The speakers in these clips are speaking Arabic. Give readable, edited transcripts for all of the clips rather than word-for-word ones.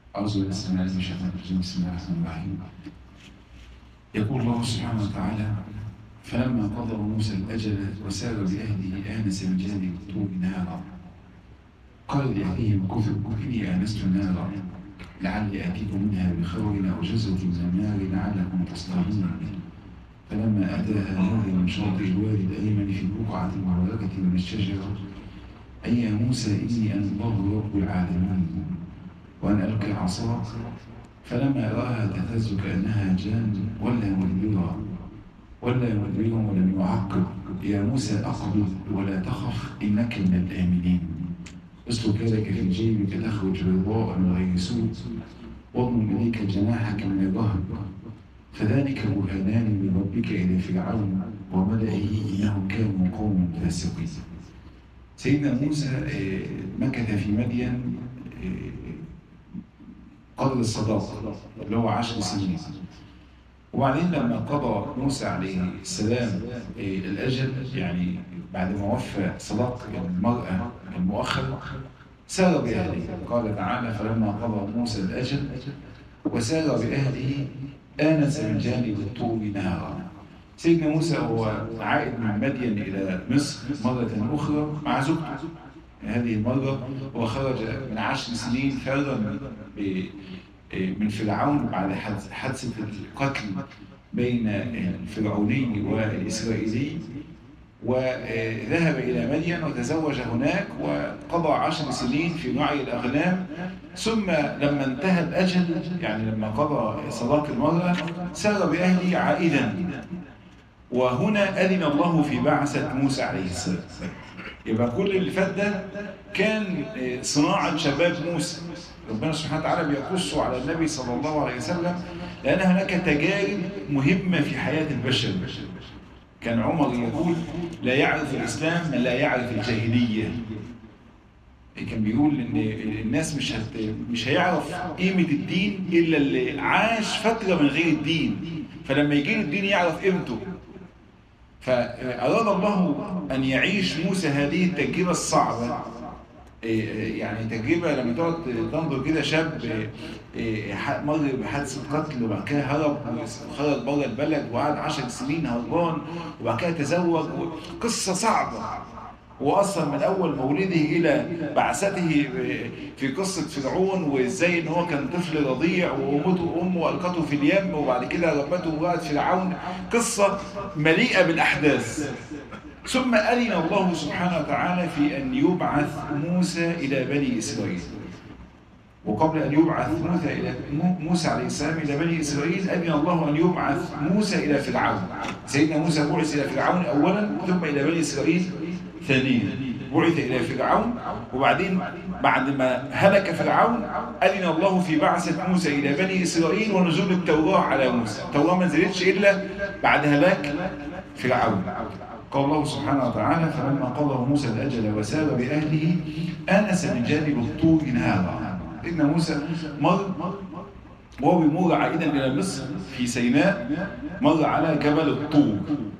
أعوذ بالله السميع العليم من الشيطان الرجيم. بسم الله الرحمن الرحيم. يقول الله سبحانه وتعالى: فلما قضى موسى الأجل وسار بأهله آنس من جانب الطور نارا قال لأهلهم كثوا إني آنست نارا لعلي آتيكم منها بخبر أو جزوة من النار لعلكم تصطلون. فلما أتاها نودي من شاطئ الوادي الأيمن في البقعة المباركة من الشجرة: أي يا موسى إني أنا الله رب العالمين وأن ألقي عصاك. فلما رآها تهتز كأنها جان ولا مدبرا ولم يعقب: يا موسى أقبل ولا تخف إنك من الآمنين. اسلك يدك في جيبك تخرج بيضاء من غير سوء واضم إليك جناحك من الرهب فذلك برهانان من ربك إلى فرعون وملئه إنهم كانوا قوما فاسقين. سيدنا موسى مكث في مدين قدر الصداقة اللي هو 10 سنين. وبعدين لما قضى موسى عليه السلام الأجل، يعني بعد ما وفى صداق المرأة المؤخرة، سار بأهله. قال تعالى: فلما قضى موسى الأجل وسار بأهله آنس من جانب الطور نارا. سيدنا موسى هو عائد من مدين إلى مصر مرة أخرى مع زوجته. هذه المرة هو خرج من 10 سنين فرا من فرعون بعد حادثة القتل بين الفرعوني والإسرائيلي، وذهب إلى مدين وتزوج هناك وقضى 10 سنين في رعي الأغنام. ثم لما انتهى الأجل، يعني لما قضى صداق المرأة، سار بأهله عائدا. وهنا أذن الله في بعثة موسى عليه السلام. يبقى كل اللي فات ده كان صناعة شباب موسى. ربنا سبحانه وتعالى بيقص على النبي صلى الله عليه وسلم لأن هناك تجارب مهمة في حياة البشر. كان عمر يقول: لا يعرف الإسلام من لا يعرف الجاهلية. كان بيقول إن الناس مش هيعرف قيمة الدين إلا اللي عاش فترة من غير الدين، فلما يجي له الدين يعرف قيمته. فأراد الله أن يعيش موسى هذه التجربة الصعبة. يعني تجربة لما تقعد تنظر كده شاب مر بحادثة قتل وبعد كده هرب وخرج بره البلد وقعد 10 سنين هربان وبعد كده تزوج، قصة صعبة. وأصلا من أول مولده إلى بعثته في قصة فرعون، وإزاي إن هو كان طفل رضيع وأمه ألقته في اليم وبعد كده ربته امرأة فرعون، قصة مليئة بالأحداث. ثم أذن الله سبحانه وتعالى في أن يبعث موسى إلى بني إسرائيل. وقبل أن يبعث موسى عليه السلام إلى بني إسرائيل، أذن الله أن يبعث موسى إلى فرعون. سيدنا موسى بعث إلى فرعون أولا ثم إلى بني إسرائيل ثانيا. بعث إلى فرعون، وبعدين بعد ما هلك فرعون أذن الله في بعثة موسى إلى بني إسرائيل ونزول التوراة على موسى. التوراة ما نزلتش إلا بعد هلاك فرعون. قال الله سبحانه وتعالى: فلما قضى موسى الأجل وسار بأهله آنس من جانب الطور نارا. إن موسى وهو بيمر عائدا إلى مصر في سيناء مر على جبل الطور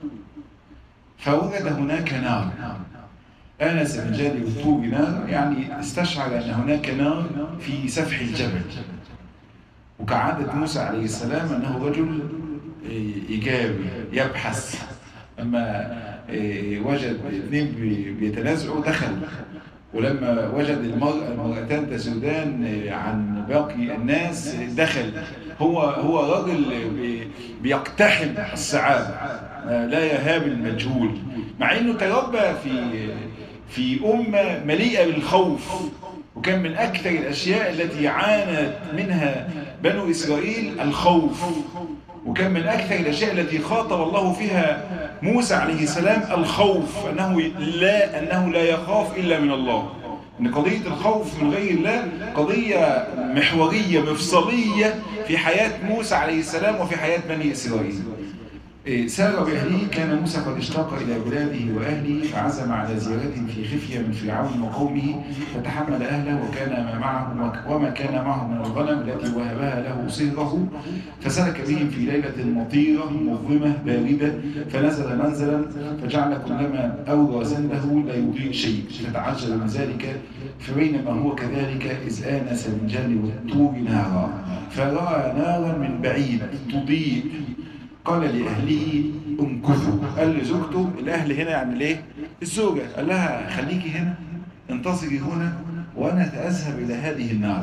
فوجد هناك نار. آنس من جانب الطور نار، يعني استشعر أن هناك نار في سفح الجبل. وكعادة موسى عليه السلام أنه رجل إيجابي يبحث. أما وجد اثنين بيتنازعوا دخل، ولما وجد المرأتان تسودان عن باقي الناس دخل. هو راجل بيقتحم الصعاب، لا يهاب المجهول، مع انه تربى في أمة مليئة بالخوف. وكان من أكثر الأشياء التي عانت منها بنو إسرائيل الخوف. وكان من أكثر الأشياء التي خاطب الله فيها موسى عليه السلام الخوف، أنه لا يخاف إلا من الله. أن قضية الخوف من غير الله قضية محورية مفصلية في حياة موسى عليه السلام وفي حياة بني إسرائيل. سار بأهله. كان موسى قد اشتاق إلى بلاده وأهله فعزم على زيارتهم في خفية من فرعون وقومه، فتحمل أهله وما كان معه من الغنم التي وهبها له صهره، فسلك بهم في ليلة مطيرة مظلمة باردة، فنزل منزلا فجعل كلما أوغى سنده لا يضيء شيء، فتعجل من ذلك. فبينما هو كذلك إذ آنس من جانب الطور نارا، فرأى نارا من بعيد تضيء، قال لأهله امكثوا. قال لزوجته، الأهل هنا يعني ليه؟ الزوجة. قال لها خليكي هنا، انتظري هنا وأنا سأذهب إلى هذه النار.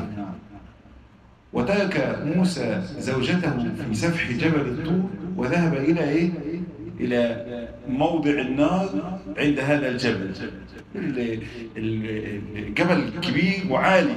وترك موسى زوجته في سفح جبل الطور وذهب إلى إيه؟ إلى موضع النار عند هذا الجبل. الجبل كبير وعالي،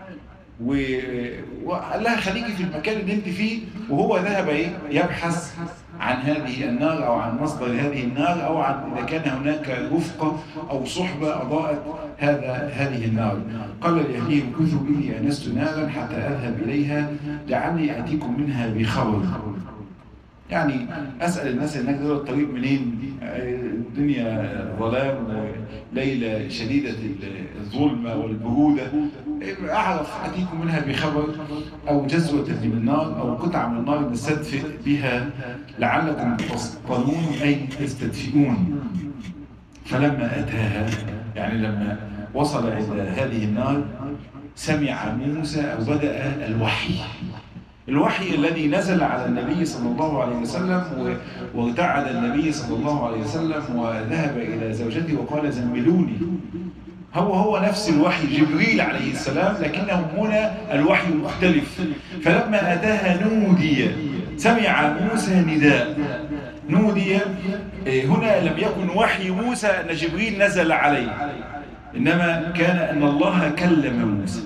وقال لها خليكي في المكان اللي انت فيه. وهو ذهب يبحث عن هذه النار أو عن مصدر هذه النار، أو عن إذا كان هناك رفقة أو صحبة أضاءت هذه النار. قال لأهله امكثوا إني آنست نارا حتى أذهب إليها لعلي آتيكم منها بخبر. يعني أسأل الناس هناك دول الطريق منين؟ الدنيا ظلام وليلة شديدة الظلمة والبرودة، أعرف أتيكم منها بخبر أو جزوة من النار أو قطعة من النار نستدفئ بها لعلكم تصطلون أي تستدفئون. فلما أتاها، يعني لما وصل إلى هذه النار، سمع موسى أو بدأ الوحي الذي نزل على النبي صلى الله عليه وسلم، وارتعد النبي صلى الله عليه وسلم وذهب إلى زوجته وقال زملوني. هو نفس الوحي جبريل عليه السلام، لكنه هنا الوحي مختلف. فلما أتاها نودي، سمع موسى نداء. نودي هنا لم يكن وحي موسى أن جبريل نزل عليه، إنما كان أن الله كلم موسى.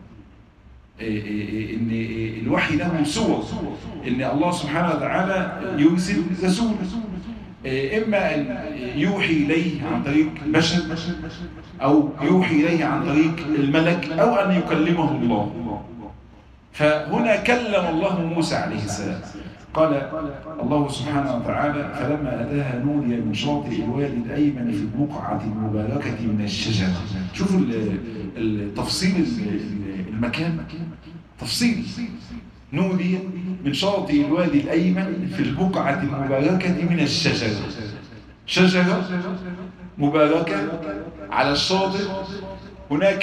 إن الوحي له صور، إن الله سبحانه وتعالى يرسل رسول، إما أن يوحي إليه عن طريق بشر، أو يوحي إليه عن طريق الملك، أو أن يكلمه الله. فهنا كلم الله موسى عليه السلام. قال الله سبحانه وتعالى فلما أتاها نودي من شاطئ الوادي الأيمن في البقعة المباركة من الشجرة. شوفوا التفصيل، المكان تفصيل. نودي من شاطئ الوادي الأيمن في البقعة المباركة من الشجرة. شجرة مباركة على الشاطئ، هناك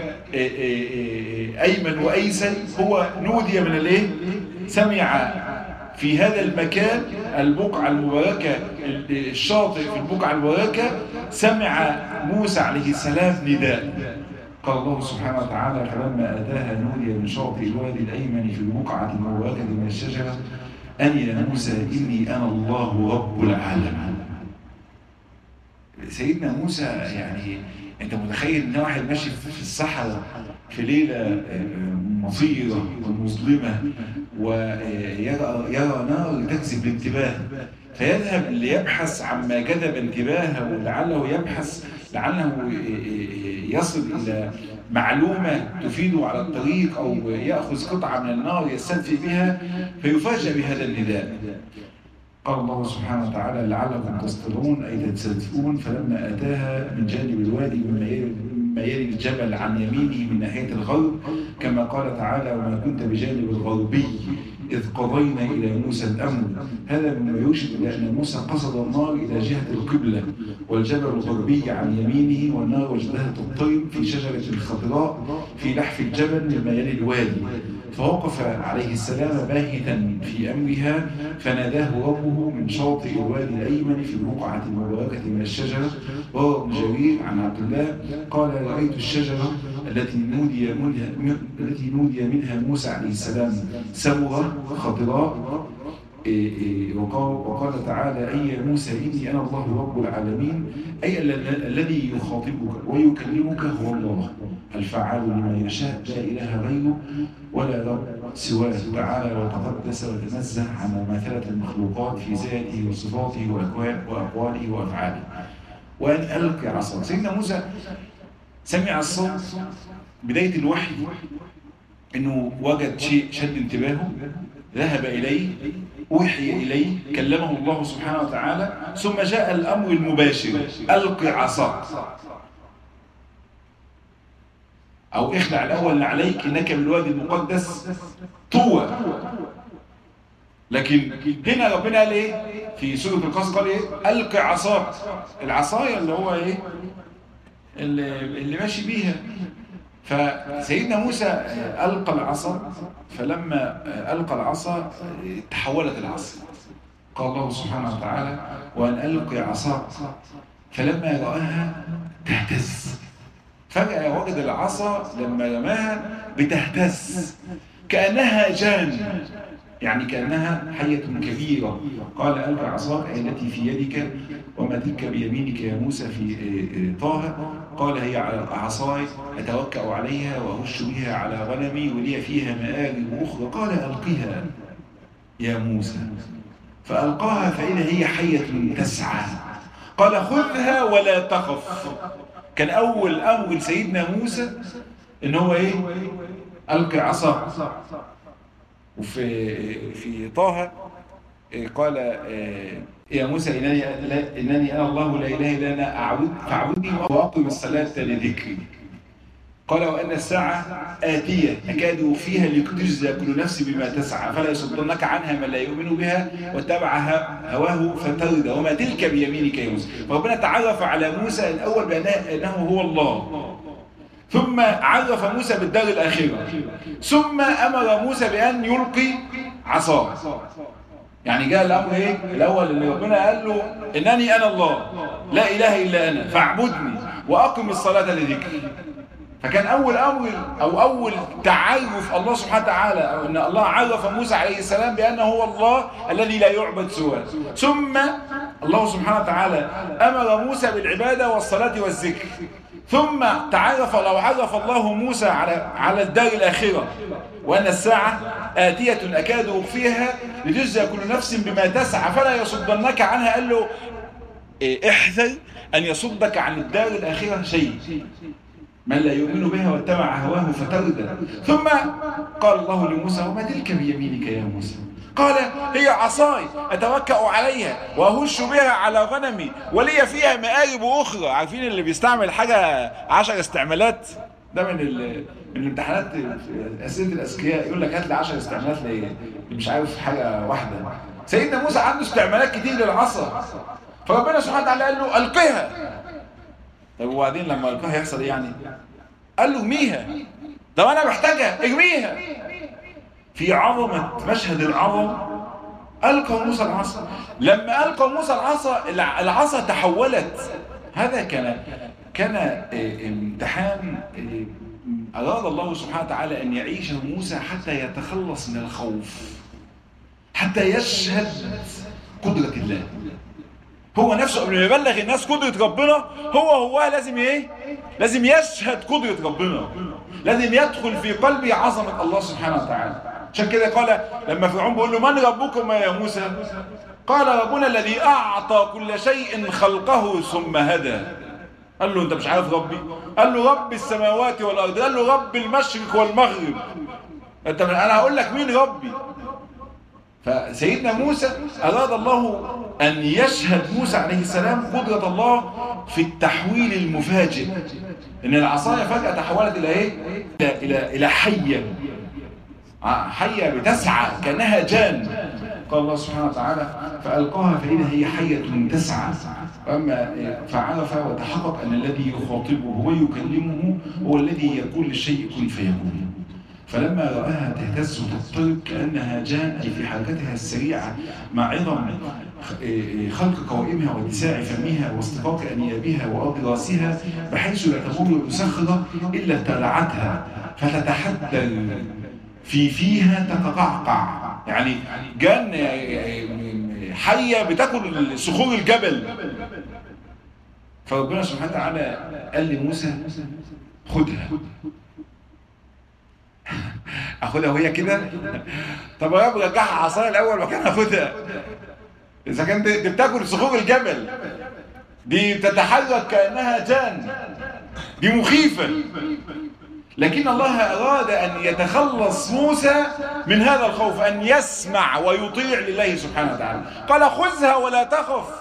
أيمن وأيسر. هو نودي من الايه؟ سمع في هذا المكان البقعة المباركة، الشاطئ في البقعة المباركة، سمع موسى عليه السلام نداء. قال الله سبحانه وتعالى فلما أتاها نودي من شاطئ الوادي الأيمن في البقعة المباركة من الشجرة أن يا موسى إني أنا الله رب العالمين. سيدنا موسى، يعني أنت متخيل إن واحد ماشي في الصحراء في ليلة مطيرة ومظلمة ويرى نار تجذب الانتباه، فيذهب ليبحث عما جذب انتباهه، لعله يصل إلى معلومة تفيده على الطريق، أو يأخذ قطعة من النار يستدفئ بها، فيفاجأ بهذا النداء. قال الله سبحانه وتعالى لعلكم تصطلون أي تستدفئون. فلما أتاها من جانب الوادي مما يلي الجبل عن يمينه من ناحية الغرب، كما قال تعالى وما كنت بجانب الغربي إذ قضينا إلى موسى الأمر. هذا مما يشير إلى أن موسى قصد النار إلى جهة القبلة، والجبل الغربي عن يمينه، والنار وجدها تضطرب في شجرة خضراء في لحف الجبل مما يلي الوادي. فوقف عليه السلام باهتا في أمرها، فناداه ربه من شاطئ الوادي الأيمن في البقعة المباركة من الشجرة. روى ابن جرير عن عبد الله قال رأيت الشجرة التي نودي منها موسى عليه السلام سمرة خضراء. وقال تعالى أي يا موسى إني أنا الله رب العالمين، أي الذي يخاطبك ويكلمك هو الله الفعال لما يشاء، لا إله غيره ولا رب سواه تعالى وتقدس وتنزه عن مماثلة المخلوقات في ذاته وصفاته وأقواله وأفعاله. وأن ألقي عصا. سيدنا موسى سمع الصوت، بداية الوحي إنه وجد شيء شد انتباهه، ذهب إليه أوحي إليه كلمه الله سبحانه وتعالى، ثم جاء الأمر المباشر ألق عصاك أو اخلع الأول عليك إنك بالوادي المقدس طوى. لكن هنا ربنا قال إيه في سورة القصص؟ قال إيه؟ ألق عصاك، العصاية اللي هو إيه اللي ماشي بيها. فسيدنا موسى ألقى العصا، فلما ألقى العصا تحولت العصا. قال الله سبحانه وتعالى وأن ألقي عصاك فلما رآها تهتز. فجأة وجد العصا لما رماها بتهتز كأنها جان، يعني كأنها حية كبيرة. قال ألقى عصاك أي التي في يدك وما تلك بيمينك يا موسى في طه. قال هي عصاي أتوكأ عليها وأهش بها على غنمي ولي فيها مآرب أخرى. قال ألقها يا موسى، فألقاها فإذا هي حية تسعى. قال خذها ولا تخف. كان أول أمر سيدنا موسى إن هو إيه؟ ألقي عصا. وفي طه قال يا موسى إنني أنا الله لا إله إلا أنا فاعبدني وأقم الصلاة لذكري. قال وأن الساعة آتية أكاد فيها لتجزى كل نفس بما تسعى فلا يصدنك عنها من لا يؤمن بها واتبع هواه فتردى وما تلك بيمينك يا موسى. فربنا تعرف على موسى الأول بأنه هو الله، ثم عرف موسى بالدار الآخرة، ثم أمر موسى بأن يلقي عصاه. يعني جاء الأمر إيه؟ الأول اللي ربنا قال له إنني أنا الله لا إله إلا أنا فاعبدني وأقم الصلاة لذكري. فكان أول أمر أو أول تعرف الله سبحانه وتعالى أو أن الله عرف موسى عليه السلام بأنه هو الله الذي لا يعبد سواه. ثم الله سبحانه وتعالى أمر موسى بالعبادة والصلاة والذكر. ثم عرف الله موسى على الدار الآخرة وأن الساعة آتية أكاد أخفيها لتجزى كل نفس بما تسعى فلا يصدنك عنها. قال له احذر أن يصدك عن الدار الآخرة شيء من لا يؤمن بها واتبع هواه فتردى. ثم قال الله لموسى وما تلك بيمينك يا موسى؟ قال هي عصاي أتوكأ عليها وأهش بها على غنمي ولي فيها مآرب أخرى. عارفين اللي بيستعمل حاجة 10 استعمالات؟ ده من الامتحانات أسئلة الأذكياء، يقول لك هات لي 10 استعمالات مش عارف حاجة واحدة. سيدنا موسى عنده استعمالات كتير للعصا، فربنا سبحانه وتعالى قال له ألقها. طب وبعدين لما ألقاها يحصل إيه يعني؟ قال له ارميها. طب أنا محتاجها، ارميها. في عظمة مشهد العظم ألقى موسى العصا. لما ألقى موسى العصا تحولت. هذا كان امتحان أراد الله سبحانه وتعالى أن يعيشه موسى حتى يتخلص من الخوف، حتى يشهد قدرة الله. هو نفسه قبل ما يبلغ الناس قدرة ربنا هو لازم ايه؟ لازم يشهد قدرة ربنا، لازم يدخل في قلبه عظمة الله سبحانه وتعالى. عشان كده قال لما فرعون بيقول له من ربكم يا موسى؟ قال ربنا الذي أعطى كل شيء خلقه ثم هدى. قال له انت مش عارف ربي؟ قال له رب السماوات والأرض. قال له رب المشرق والمغرب. انا هقول لك مين ربي. فسيدنا موسى أراد الله أن يشهد موسى عليه السلام قدرة الله في التحويل المفاجئ، إن العصاية فجأة تحولت إلى إيه؟ إلى حية بتسعى كأنها جان. قال الله سبحانه وتعالى فألقاها فإذا هي حية تسعى. أما فعرف وتحقق أن الذي يخاطبه ويكلمه هو الذي يقول للشيء كن فيكون. فلما رآها تهتز وتضطرب كأنها جان، أي في حركتها السريعة مع عظم خلق قوائمها واتساع فمها واصطفاق أنيابها وأضراسها بحيث لا تمر بصخرة إلا ابتلعتها فتتحدر فيها تتقعقع. يعني جان حية بتاكل صخور الجبل. فربنا سبحانه وتعالى قال لموسى خدها. اخدها وهي كده؟ طب يا رب رجعها عصايا الاول مكان اخدها. اذا كانت دي بتاكل صخور الجبل، دي بتتحرك كانها جان، دي مخيفه. لكن الله أراد أن يتخلص موسى من هذا الخوف، أن يسمع ويطيع لله سبحانه وتعالى. قال خذها ولا تخف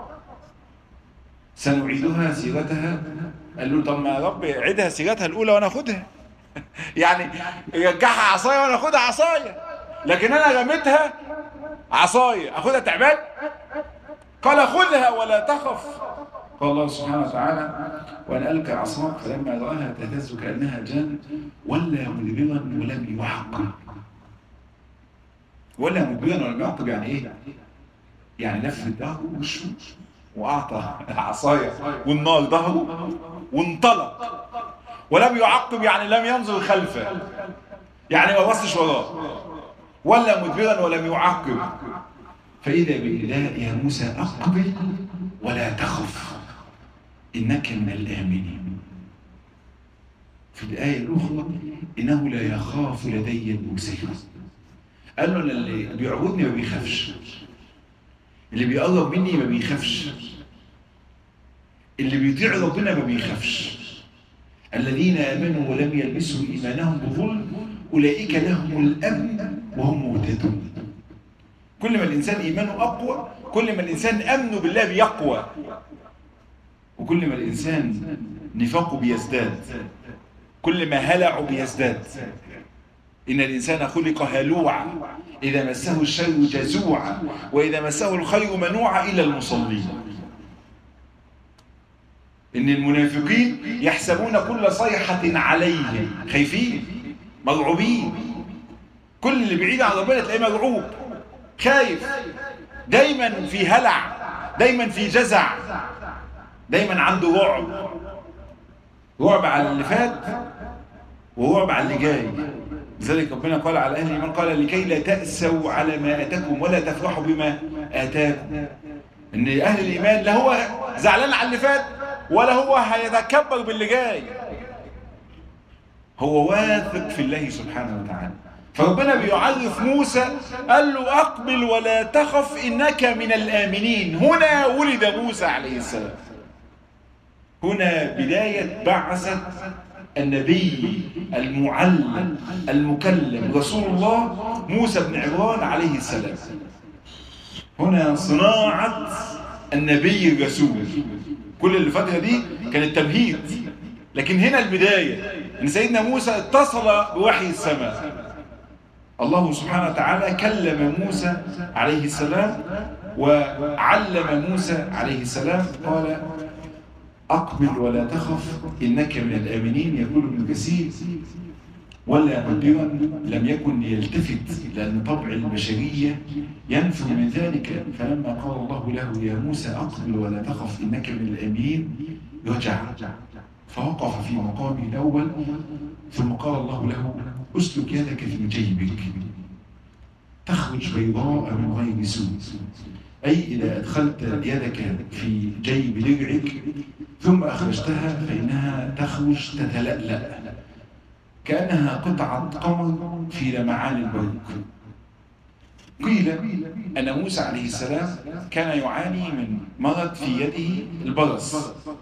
سنعيدها سيرتها. قال له طب ما يا رب عيدها سيرتها الأولى وأنا أخدها يعني يرجعها عصاية وأنا أخدها عصاية، لكن أنا رميتها عصاية أخدها تعبان؟ قال خذها ولا تخف. قال الله سبحانه وتعالى وأن ألقى عصاك فلما رآها تهتز كأنها جان ولا مدبرا ولم يعقب. ولا مدبرا ولم يعقب يعني إيه؟ يعني لف ظهره ووشه وأعطى عصاية والنار ظهره وانطلق. ولم يعقب يعني لم ينظر خلفه، يعني ما بصش وراه. ولا مدبرا ولم يعقب. فإذا بالنداء يا موسى أقبل ولا تخف إنك من الآمنين. في الآية الأخرى إنه لا يخاف لدي المرسلين. قال له اللي بيعبدني ما بيخافش، اللي بيقرب مني ما بيخافش، اللي بيطيع ربنا ما بيخافش. الذين آمنوا ولم يلبسوا إيمانهم بظلم أولئك لهم الأمن وهم مهتدون. كل ما الإنسان إيمانه أقوى كل ما الإنسان أمنه بالله بيقوى، وكل ما الإنسان نفاقه بيزداد، كل ما هلعه بيزداد. إن الإنسان خلق هلوعا إذا مسه الشر جزوعا وإذا مسه الخير منوعا إلى المصلين. إن المنافقين يحسبون كل صيحة عليهم خايفين مرعوبين. كل اللي بعيد عن ربنا تلاقيه مرعوب خايف، دايما في هلع، دايما في جزع، دايما عنده رعب. رعب على اللي فات ورعب على اللي جاي. لذلك ربنا قال على أهل الإيمان قال لكي لا تأسوا على ما أتاكم ولا تفرحوا بما آتاكم. إن أهل الإيمان لا هو زعلان على اللي فات ولا هو هيتكبر باللي جاي، هو واثق في الله سبحانه وتعالى. فربنا بيعرف موسى قال له أقبل ولا تخف إنك من الآمنين. هنا ولد موسى عليه السلام، هنا بداية بعثة النبي المعلم المكلم رسول الله موسى بن عمران عليه السلام. هنا صناعة النبي الرسول. كل الفترة دي كانت تمهيد، لكن هنا البداية ان سيدنا موسى اتصل بوحي السماء. الله سبحانه وتعالى كلم موسى عليه السلام وعلم موسى عليه السلام. قال أقبل ولا تخف إنك من الآمنين. يقول ابن كثير ولا مدبرا لم يكن يلتفت لأن طبع البشرية ينفر من ذلك. فلما قال الله له يا موسى أقبل ولا تخف إنك من الآمنين رجع فوقف في مقامه الأول، ثم قال الله له أسلك يدك في جيبك تخرج بيضاء من غير سوء. أي إذا أدخلت يدك في جيب درعك ثم أخرجتها فإنها تخرج تتلألأ كأنها قطعة قمر في لمعان البرق. قيل أن موسى عليه السلام كان يعاني من مرض في يده البرص،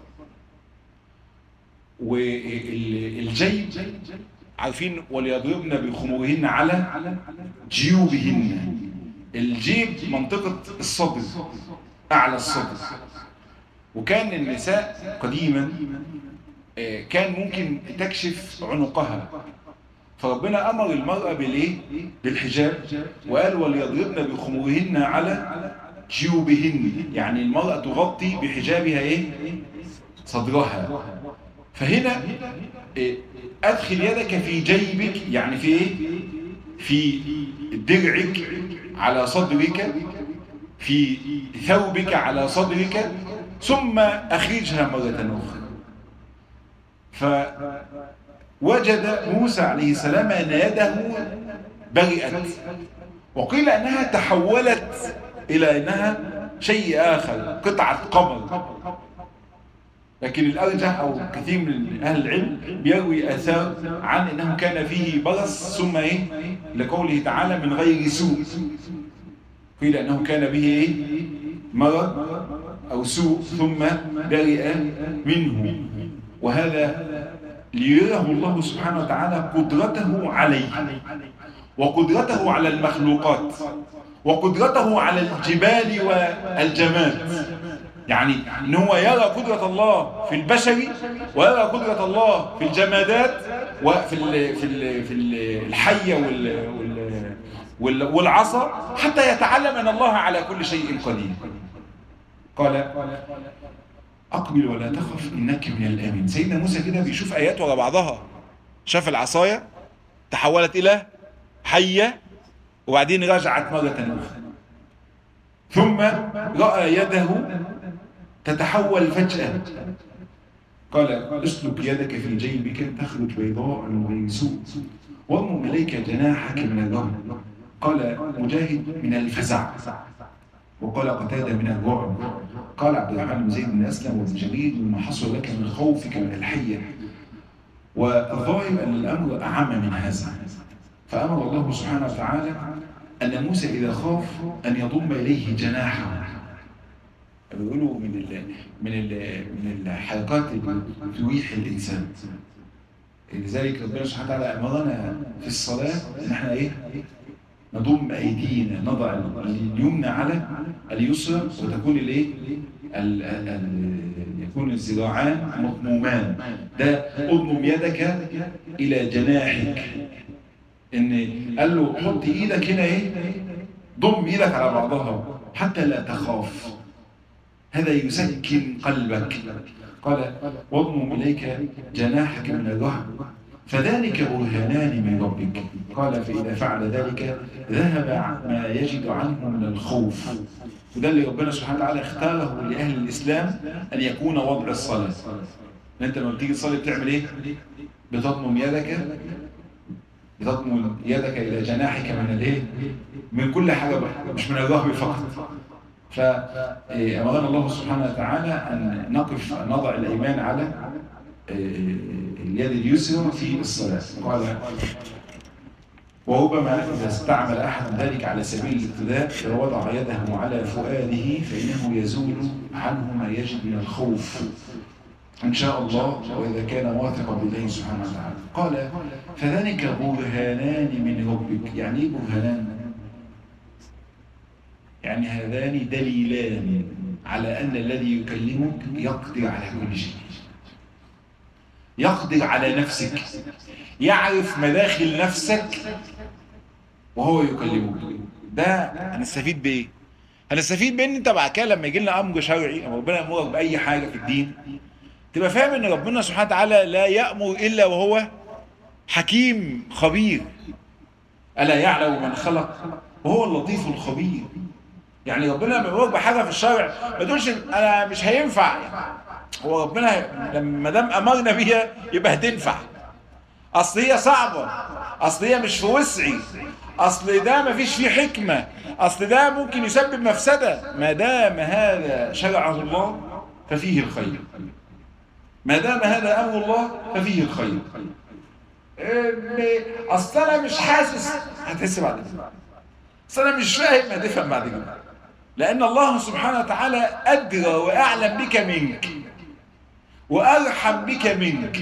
والجيب عارفين وليضربن بخمورهن على جيوبهن. الجيب منطقة الصدر، أعلى الصدر. وكان النساء قديما كان ممكن تكشف عنقها، فربنا أمر المرأة بالإيه؟ بالحجاب، وقال وليضربن بخمورهن على جيوبهن، يعني المرأة تغطي بحجابها إيه؟ صدرها. فهنا أدخل يدك في جيبك يعني في إيه؟ في درعك على صدرك، في ثوبك على صدرك، ثم أخرجها مرة أخرى. فوجد موسى عليه السلام أن يده برئت، وقيل أنها تحولت إلى أنها شيء آخر، قطعة قمر. لكن الأرجح أو كثير من أهل العلم بيروي آثار عن أنه كان فيه برص ثم إيه؟ لقوله تعالى من غير سوء. قيل أنه كان به إيه؟ مرض أو سوء ثم برئ منه. وهذا ليريه الله سبحانه وتعالى قدرته عليه، وقدرته على المخلوقات، وقدرته على الجبال والجماد. يعني ان هو يرى قدرة الله في البشر، ويرى قدرة الله في الجمادات، وفي الحية والعصا، حتى يتعلم ان الله على كل شيء قدير. قال اقبل ولا تخف انك من الامين. سيدنا موسى كده بيشوف ايات ورا بعضها، شاف العصاية تحولت الى حية، وبعدين رجعت مرة اخرى، ثم رأى يده تتحول فجأة. قال اسلك يدك في جيبك تخرج بيضاء من غير سوء واضم إليك جناحك من الرهب. قال مجاهد من الفزع، وقال قتادة من الرعب. قال عبد الرحمن بن زيد بن أسلم وابن جرير مما حصل لك من خوفك من الحية. والظاهر أن الأمر أعم من هذا، فأمر الله سبحانه وتعالى أن موسى إذا خاف أن يضم إليه جناحه. بيقولوا من الحركات اللي تريح الإنسان. لذلك ربنا سبحانه وتعالى أمرنا في الصلاة إن احنا نضم أيدينا، نضع اليمنى على اليسرى، وتكون يكون الذراعان مضمومان. ده اضمم يدك إلى جناحك. إن قال له حط إيدك هنا ضم إيدك على بعضها حتى لا تخاف، هذا يسكن قلبك. قال واضمم إليك جناحك من الرهب فذلك برهانان من ربك. قال فإذا فعل ذلك ذهب ما يجد عنه من الخوف. وده اللي ربنا سبحانه وتعالى اختاره لأهل الإسلام أن يكون وضع الصلاة. أنت لما بتيجي تصلي بتعمل إيه؟ بتضمم يدك إلى جناحك من كل حاجة بقى، مش من الرهب فقط. فأمرنا الله سبحانه وتعالى أن نضع الأيمان على اليد اليسرى في الصلاة. قال وربما إذا استعمل أحد ذلك على سبيل الابتداء ووضع يده على فؤاده فإنه يزول عنه ما يجد من الخوف إن شاء الله، وإذا كان واثقا بالله سبحانه وتعالى. قال فذلك برهانان من ربك. يعني إيه برهانان؟ يعني هذان دليلان على أن الذي يكلمك يقدر على كل شيء، يقدر على نفسك، يعرف مداخل نفسك وهو يكلمك. ده هنستفيد بإيه؟ هنستفيد بإن أنت بعد كده لما يجي لنا أمر شرعي أو ربنا يأمرك بأي حاجة في الدين، تبقى فاهم إن ربنا سبحانه وتعالى لا يأمر إلا وهو حكيم خبير. ألا يعلم من خلق وهو اللطيف الخبير. يعني ربنا لما يأمرك بحاجة في الشرع ما تقولش أنا مش هينفع. هو ربنا لما دام أمرنا بيها يبقى هتنفع. أصل هي صعبة، أصل هي مش في وسعي، أصل ده مفيش فيه حكمة، أصل ده ممكن يسبب مفسدة. ما دام هذا شرعه الله ففيه الخير، ما دام هذا أمر الله ففيه الخير. أصل أنا مش حاسس، هتحس بعد كده. أصل أنا مش فاهم، هتفهم بعد كده. لأن الله سبحانه وتعالى أدرى وأعلم بك منك، وأرحم بك منك،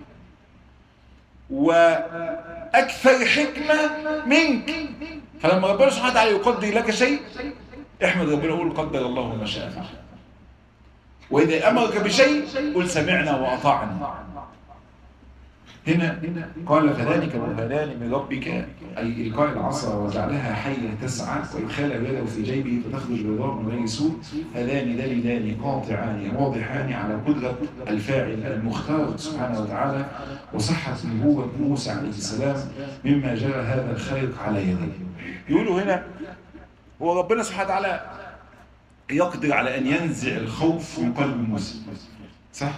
وأكثر حكمة منك. فلما ربنا سبحانه وتعالى يقدر لك شيء احمد ربنا، قول قدر الله ما شاء فعل. وإذا أمرك بشيء قل سمعنا وأطعنا. هنا قال فذلك برهانان من ربك، أي إلقاء العصا وجعلها حية تسعى وإدخال يده في جيبه فتخرج بيضاء من غير سوء، هذان دليلان قاطعان واضحان على قدرة الفاعل المختار سبحانه وتعالى وصحة نبوة موسى عليه السلام مما جرى هذا الخلق على يديه. يقولوا هنا هو ربنا سبحانه وتعالى يقدر على أن ينزع الخوف من قلب موسى، صح؟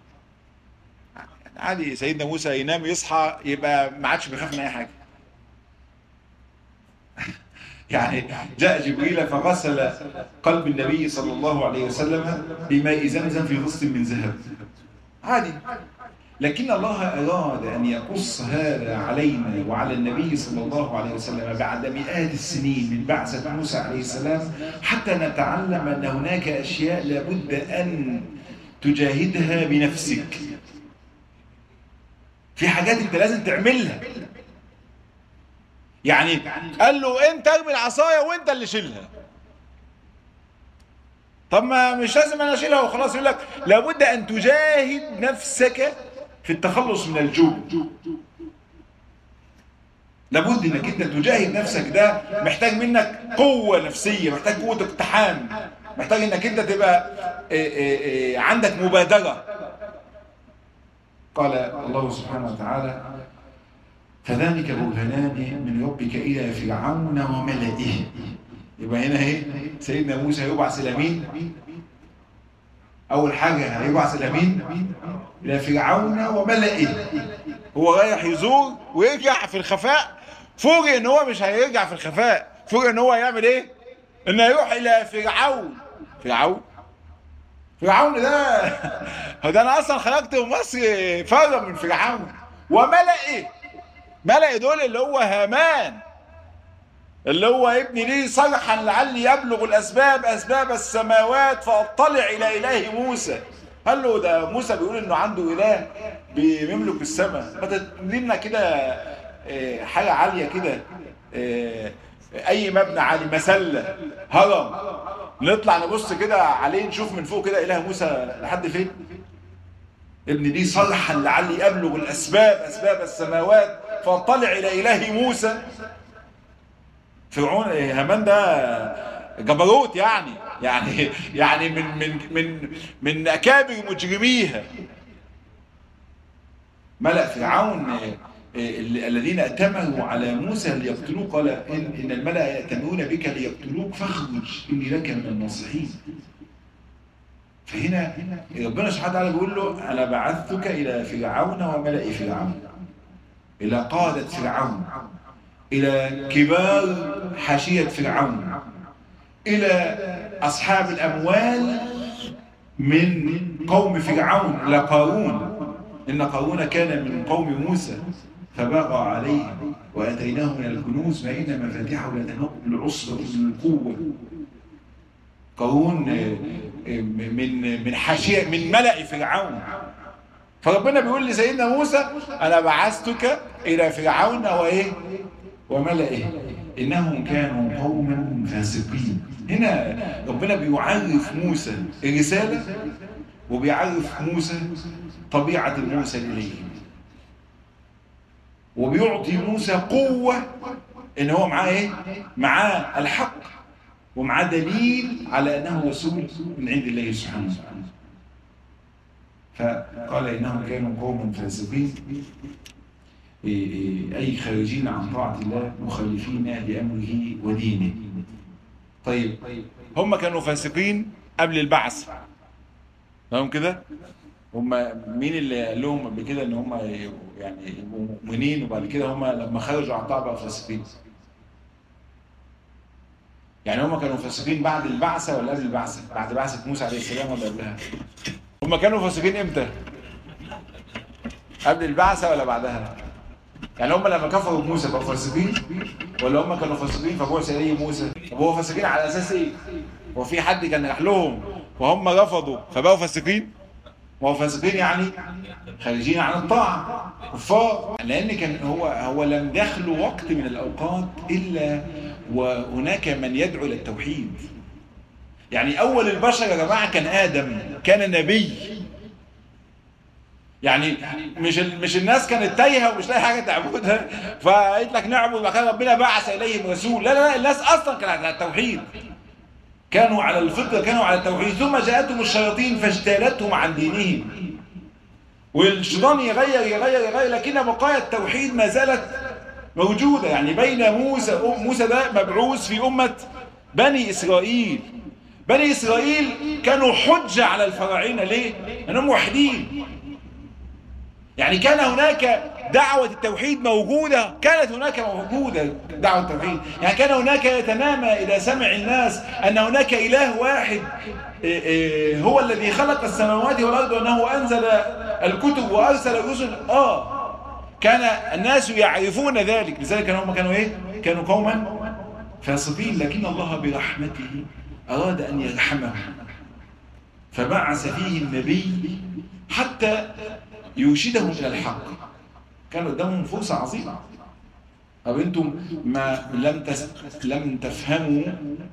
عادي سيدنا موسى ينام يصحى يبقى ما عادش بيخاف من اي حاجه. يعني جاء جبريل فغسل قلب النبي صلى الله عليه وسلم بماء زمزم في غصن من ذهب، عادي. لكن الله أراد أن يقص هذا علينا وعلى النبي صلى الله عليه وسلم بعد مئات السنين من بعثة موسى عليه السلام، حتى نتعلم أن هناك أشياء لابد أن تجاهدها بنفسك. في حاجات انت لازم تعملها. يعني قال له انت ارمي العصايه وانت اللي شيلها. طب ما مش لازم انا اشيلها وخلاص. يقول لك لابد ان تجاهد نفسك في التخلص من الجوع. لابد انك انت تجاهد نفسك. ده محتاج منك قوة نفسية، محتاج قوة اقتحام، محتاج انك انت تبقى عندك مبادرة. قال الله سبحانه وتعالى فذلك برهانان من ربك إلى فرعون وملئه. يبقى هنا ايه؟ سيدنا موسى هيبعث إلى مين؟ أول حاجة هيبعث إلى مين؟ إلى فرعون وملئه. هو رايح يزور ويرجع في الخفاء. فوجئ ان هو مش هيرجع في الخفاء، فوجئ ان هو هيعمل ايه؟ انه يروح الى فرعون. فرعون ده انا اصلا خرجت من مصر فرا من فرعون. وملئه، ملئ دول اللي هو هامان، اللي هو ابني لي صرحا لعلي يبلغ الاسباب اسباب السماوات فاطلع الى اله موسى. قال له ده موسى بيقول انه عنده اله بيملك السماء، ما تدينا كده حاجه عاليه كده، اي مبنى عالي، مسله، هرم، نطلع نبص كده عليه نشوف من فوق كده اله موسى لحد فين. ابن لي صرحا لعلي ابلغ الاسباب اسباب السماوات فاطلع الى اله موسى. فرعون هامان ده جبروت يعني من اكابر مجرميها. ملأ فرعون الذين اتمروا على موسى ليقتلوه قال ان الملأ يأتمرون بك ليقتلوك فاخرج اني لك من الناصحين. فهنا ربنا سبحانه وتعالى بيقول له انا بعثتك الى فرعون وملأ فرعون، الى قادة فرعون، الى كبار حاشية فرعون، الى اصحاب الاموال من قوم فرعون، الى قارون. ان قارون كان من قوم موسى فبغى عليه واتيناه من الكنوز ما ان مفاتحه لتنوء بالعصبة من القوة. قارون من حاشية من ملأ فرعون. فربنا بيقول لسيدنا موسى انا بعثتك الى فرعون وايه وملئه انهم كانوا قوما فاسقين. هنا ربنا بيعرف موسى الرسالة وبيعرف موسى طبيعة المرسل إليه، وبيعطي موسى قوة ان هو معاه ايه؟ معاه الحق ومعاه دليل على انه رسول من عند الله سبحانه وتعالى. فقال انهم كانوا قوما فاسقين اي خارجين عن طاعة الله مخالفين لامره ودينه. طيب هم كانوا فاسقين قبل البعث، تمام كده؟ هم مين اللي قال لهم قبل كده ان هم يعني يبقوا مؤمنين وبعد كده هم لما خرجوا عن طاعة بقوا فاسقين؟ يعني هم كانوا فاسقين بعد البعثة ولا قبل البعثة؟ بعد بعثة موسى عليه السلام ولا قبلها؟ هم كانوا فاسقين امتى؟ قبل البعثة ولا بعدها؟ يعني هم لما كفروا بموسى بقوا فاسقين ولا هم كانوا فاسقين فبعث اليه موسى؟ طب هو فاسقين على اساس ايه؟ هو في حد كان راح لهم وهم رفضوا فبقوا فاسقين؟ وهو فاسقين يعني خارجين عن الطاعة كفار، لأن كان هو لم يخلو وقت من الأوقات إلا وهناك من يدعو إلى التوحيد. يعني أول البشر يا جماعة كان آدم، كان نبي. يعني مش الناس كانت تايهة ومش لاقي حاجة تعبدها فقالت لك نعبد وبعد كده ربنا بعث إليهم رسول. لا الناس أصلا كانت على التوحيد، كانوا على الفطرة، كانوا على التوحيد. ثم جاءتهم الشياطين فاجتالتهم عن دينهم، والشيطان يغير لكن بقايا التوحيد ما زالت موجودة. يعني بين موسى ده مبعوث في أمة بني إسرائيل. بني إسرائيل كانوا حجة على الفراعنة. ليه؟ لأنهم موحدين. يعني كان هناك دعوة التوحيد موجودة، كانت هناك موجودة دعوة التوحيد. يعني كان هناك يتنامى إذا سمع الناس أن هناك إله واحد هو الذي خلق السماوات والأرض وأنه أنزل الكتب وأرسل الرسل. كان الناس يعرفون ذلك. لذلك هم كانوا إيه؟ كانوا قوما فاسقين، لكن الله برحمته أراد أن يرحمهم فبعث فيه النبي حتى يرشدهم إلى الحق. كان قدامهم فرصة عظيمة. طب انتم ما لم تفهموا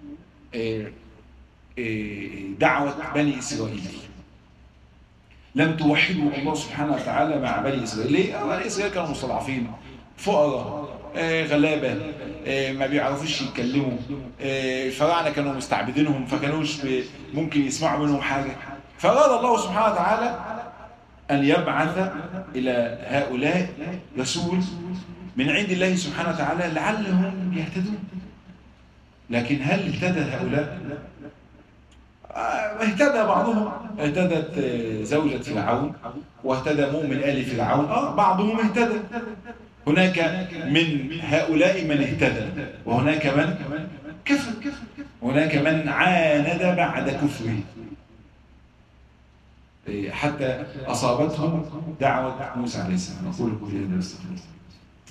دعوة بني إسرائيل، لم توحدوا الله سبحانه وتعالى مع بني إسرائيل. ليه؟ بني إسرائيل كانوا مستضعفين، فقراء، غلابة، ما بيعرفوش يتكلموا، الفراعنة كانوا مستعبدينهم فكانوش ممكن يسمعوا منهم حاجة. فأراد الله سبحانه وتعالى أن يبعث إلى هؤلاء رسول من عند الله سبحانه وتعالى لعلهم يهتدون. لكن هل اهتدى هؤلاء؟ اهتدى بعضهم، اهتدت زوجة فرعون واهتدى مؤمن آل فرعون، بعضهم اهتدى. هناك من هؤلاء من اهتدى وهناك من كفر، هناك من عاند بعد كفره حتى أصابتهم دعوة موسى عليه السلام. أقول قولي هذا.